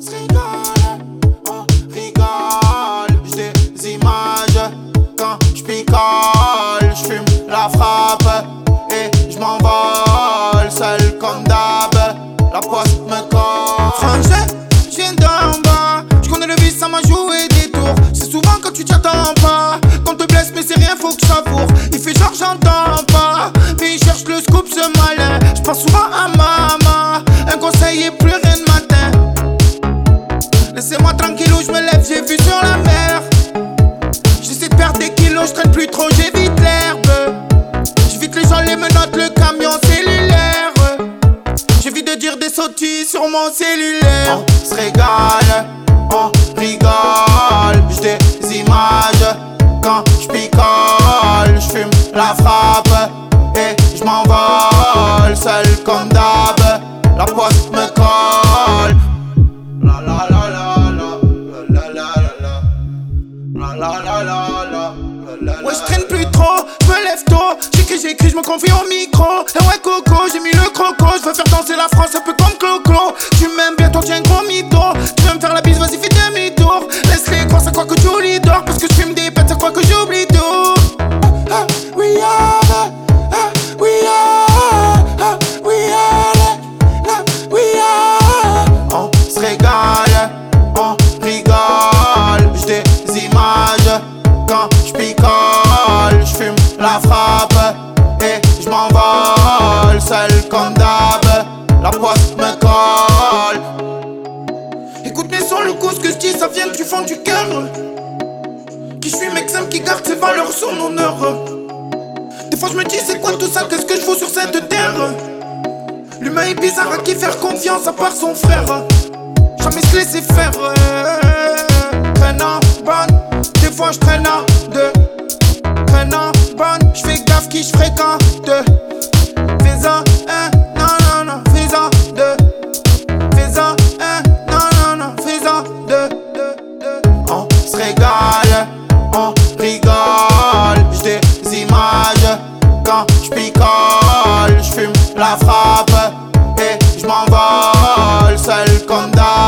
se rigole, on rigole. J'ai des images quand j'picole. J'fume la frappe et j'm'envole. Seul comme d'hab, la poisse me colle. Frangin, j'viens d'en bas. J'connais le vice, ça m'a joué des tours. C'est souvent quand tu t'attends pas qu'on te blesse, mais c'est rien, faut que je savoure. Il fait genre j'entends pas, mais il cherche le scoop, ce malin. J'pense souvent à maman, un conseil et plus rien de matin. Laissez-moi tranquillou, j'me lève, j'ai vu sur la mer. J'essaie de perdre des kilos, j'traîne plus trop, j'évite l'herbe. J'évite les gens, les menottes, le camion cellulaire. J'évite de dire des sottises sur mon cellulaire. On se régale, on rigole. J'ai des images quand j'picole. J'fume la frappe et j'm'envole. Seul comme d'hab, la poisse me colle. La la la la la la la la la la la la la. Ouais, j'traîne plus trop, j'me lève tôt. J'écris, j'me confie au micro. Et ouais coco, j'ai mis le croco. J'veux faire danser la France un peu comme Clo-Clo. Tu m'aimes bien, toi t'es un gros mytho. Tu veux me faire la bise, vas-y fais demi-tour. Laisse-les croire, ça croit que Julie dort. Parce que j'fume des pètes, ça croit que j'oublie tout. We are, we are, we are, we are. On se régale, on rigole. J'ai des images quand j'picole. J'fume la frappe et j'm'envole. Seul comme d'hab, la poisse me colle. Écoute mes sons, le coup, ce que je dis, ça vient du fond du cœur. Qui je suis mec simple qui garde ses valeurs sur mon honneur. Des fois je me dis c'est quoi tout ça, qu'est-ce que je fous sur cette terre. L'humain est bizarre, à qui faire confiance à part son frère. Jamais se laisser faire. Traîne en bonne, des fois je traîne en deux. Traîne en bonne, j'fais gaffe qui j'fréquente. Fais-en un, non non non, fais-en deux. Fais-en un, non non non, fais-en deux. On se régale, on rigole. J'ai des images quand j'picole. J'fume la frappe et j'm'envole. Seul comme d'hab.